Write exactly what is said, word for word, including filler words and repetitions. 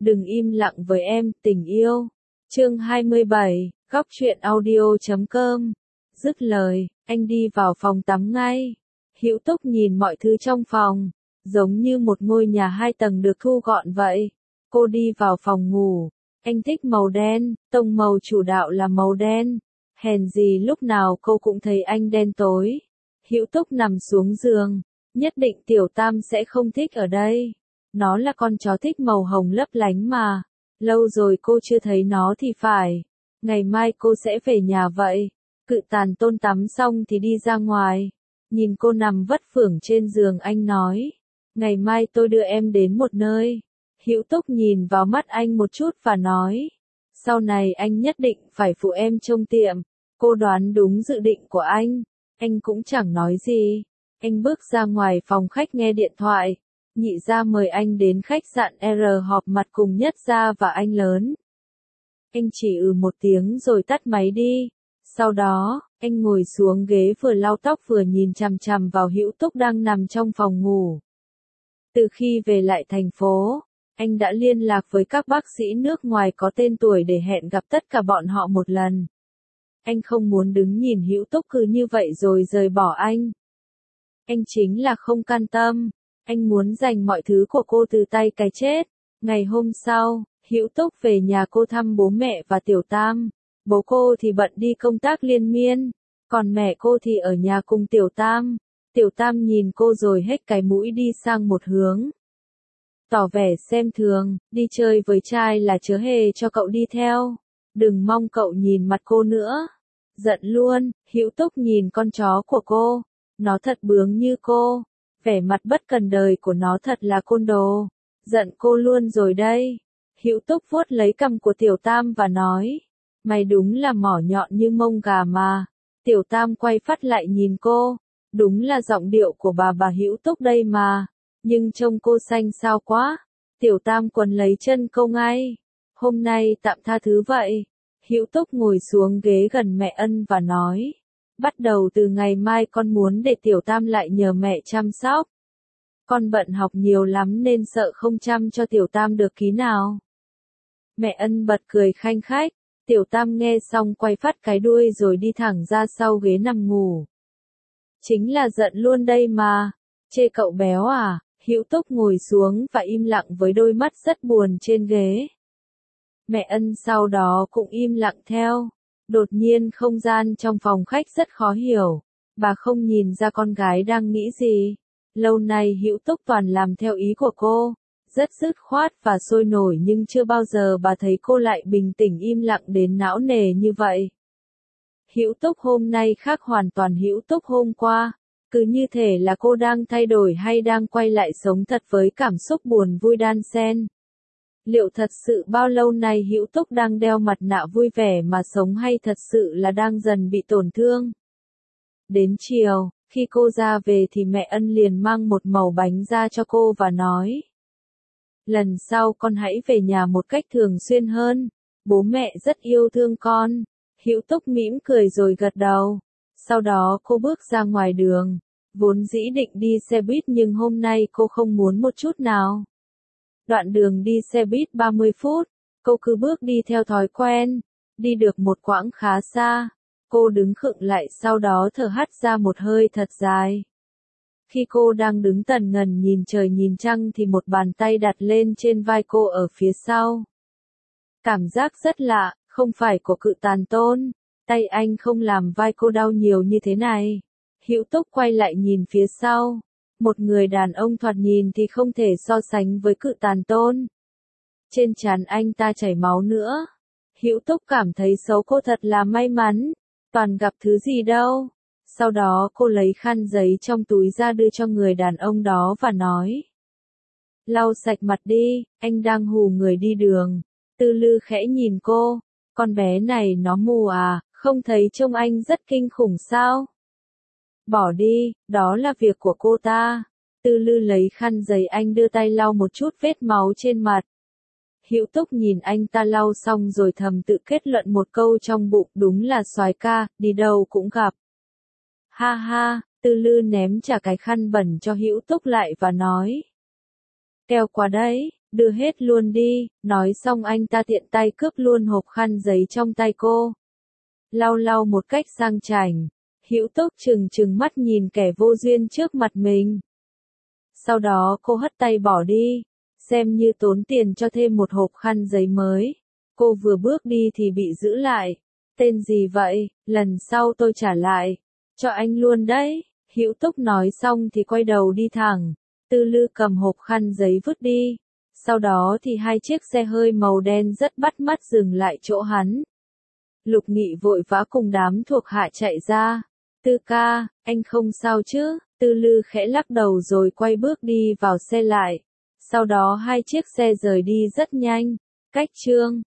Đừng im lặng với em, tình yêu. Chương hai mươi bảy, góc truyện audio chấm com. Dứt lời, anh đi vào phòng tắm ngay. Hữu Túc nhìn mọi thứ trong phòng, giống như một ngôi nhà hai tầng được thu gọn vậy. Cô đi vào phòng ngủ. Anh thích màu đen, tông màu chủ đạo là màu đen. Hèn gì lúc nào cô cũng thấy anh đen tối. Hữu Túc nằm xuống giường. Nhất định Tiểu Tam sẽ không thích ở đây. Nó là con chó thích màu hồng lấp lánh mà. Lâu rồi cô chưa thấy nó thì phải. Ngày mai cô sẽ về nhà vậy. Cự Tàn Tôn tắm xong thì đi ra ngoài. Nhìn cô nằm vất phưởng trên giường anh nói. Ngày mai tôi đưa em đến một nơi. Hữu Túc nhìn vào mắt anh một chút và nói. Sau này anh nhất định phải phụ em trông tiệm. Cô đoán đúng dự định của anh. Anh cũng chẳng nói gì. Anh bước ra ngoài phòng khách nghe điện thoại. Nhị gia mời anh đến khách sạn R họp mặt cùng Nhất gia và anh lớn. Anh chỉ ừ một tiếng rồi tắt máy đi. Sau đó, anh ngồi xuống ghế vừa lau tóc vừa nhìn chằm chằm vào Hữu Túc đang nằm trong phòng ngủ. Từ khi về lại thành phố, anh đã liên lạc với các bác sĩ nước ngoài có tên tuổi để hẹn gặp tất cả bọn họ một lần. Anh không muốn đứng nhìn Hữu Túc cứ như vậy rồi rời bỏ anh. Anh chính là không can tâm. Anh muốn giành mọi thứ của cô từ tay cái chết. Ngày hôm sau, Hữu Túc về nhà cô thăm bố mẹ và Tiểu Tam. Bố cô thì bận đi công tác liên miên, còn mẹ cô thì ở nhà cùng Tiểu Tam. Tiểu Tam nhìn cô rồi hết cái mũi đi sang một hướng. Tỏ vẻ xem thường, đi chơi với trai là chớ hề cho cậu đi theo. Đừng mong cậu nhìn mặt cô nữa. Giận luôn, Hữu Túc nhìn con chó của cô. Nó thật bướng như cô. Vẻ mặt bất cần đời của nó thật là côn đồ. Giận cô luôn rồi đây. Hữu Túc vuốt lấy cằm của Tiểu Tam và nói. Mày đúng là mỏ nhọn như mông gà mà. Tiểu Tam quay phát lại nhìn cô. Đúng là giọng điệu của bà bà Hữu Túc đây mà. Nhưng trông cô xanh xao quá. Tiểu Tam quấn lấy chân cô ngay. Hôm nay tạm tha thứ vậy. Hữu Túc ngồi xuống ghế gần mẹ Ân và nói. Bắt đầu từ ngày mai con muốn để Tiểu Tam lại nhờ mẹ chăm sóc. Con bận học nhiều lắm nên sợ không chăm cho Tiểu Tam được ký nào. Mẹ Ân bật cười khanh khách. Tiểu Tam nghe xong quay phát cái đuôi rồi đi thẳng ra sau ghế nằm ngủ. Chính là giận luôn đây mà. Chê cậu béo à? Hữu Túc ngồi xuống và im lặng với đôi mắt rất buồn trên ghế. Mẹ Ân sau đó cũng im lặng theo. Đột nhiên không gian trong phòng khách rất khó hiểu. Bà không nhìn ra con gái đang nghĩ gì. Lâu nay Hữu Túc toàn làm theo ý của cô. Rất dứt khoát và sôi nổi nhưng chưa bao giờ bà thấy cô lại bình tĩnh im lặng đến não nề như vậy. Hữu Túc hôm nay khác hoàn toàn Hữu Túc hôm qua. Cứ như thể là cô đang thay đổi hay đang quay lại sống thật với cảm xúc buồn vui đan xen. Liệu thật sự bao lâu nay Hữu Túc đang đeo mặt nạ vui vẻ mà sống hay thật sự là đang dần bị tổn thương? Đến chiều, khi cô ra về thì mẹ Ân liền mang một mẩu bánh ra cho cô và nói. Lần sau con hãy về nhà một cách thường xuyên hơn. Bố mẹ rất yêu thương con. Hữu Túc mỉm cười rồi gật đầu. Sau đó cô bước ra ngoài đường. Vốn dĩ định đi xe buýt nhưng hôm nay cô không muốn một chút nào. Đoạn đường đi xe buýt ba mươi phút, cô cứ bước đi theo thói quen. Đi được một quãng khá xa, cô đứng khựng lại sau đó thở hắt ra một hơi thật dài. Khi cô đang đứng tần ngần nhìn trời nhìn trăng thì một bàn tay đặt lên trên vai cô ở phía sau. Cảm giác rất lạ, không phải của Cự Tàn Tôn. Tay anh không làm vai cô đau nhiều như thế này. Hữu Túc quay lại nhìn phía sau. Một người đàn ông thoạt nhìn thì không thể so sánh với Cự Tàn Tôn. Trên trán anh ta chảy máu nữa. Hữu Túc cảm thấy xấu cô thật là may mắn. Toàn gặp thứ gì đâu. Sau đó cô lấy khăn giấy trong túi ra đưa cho người đàn ông đó và nói. Lau sạch mặt đi, anh đang hù người đi đường. Tư Lư khẽ nhìn cô. Con bé này nó mù à, không thấy trông anh rất kinh khủng sao? Bỏ đi, đó là việc của cô ta. Tư Lư lấy khăn giấy anh đưa tay lau một chút vết máu trên mặt. Hữu Túc nhìn anh ta lau xong rồi thầm tự kết luận một câu trong bụng, đúng là soái ca, đi đâu cũng gặp. Ha ha, Tư Lư ném trả cái khăn bẩn cho Hữu Túc lại và nói. Keo quá đấy, đưa hết luôn đi, nói xong anh ta tiện tay cướp luôn hộp khăn giấy trong tay cô. Lau lau một cách sang chảnh, Hữu Túc trừng trừng mắt nhìn kẻ vô duyên trước mặt mình. Sau đó cô hất tay bỏ đi, xem như tốn tiền cho thêm một hộp khăn giấy mới. Cô vừa bước đi thì bị giữ lại. Tên gì vậy, lần sau tôi trả lại cho anh luôn đấy. Hữu Túc nói xong thì quay đầu đi thẳng. Tư Lư cầm hộp khăn giấy vứt đi. Sau đó thì hai chiếc xe hơi màu đen rất bắt mắt dừng lại chỗ hắn. Lục Nghị vội vã cùng đám thuộc hạ chạy ra. Tư ca, anh không sao chứ? Tư Lư khẽ lắc đầu rồi quay bước đi vào xe lại. Sau đó hai chiếc xe rời đi rất nhanh. Cách chương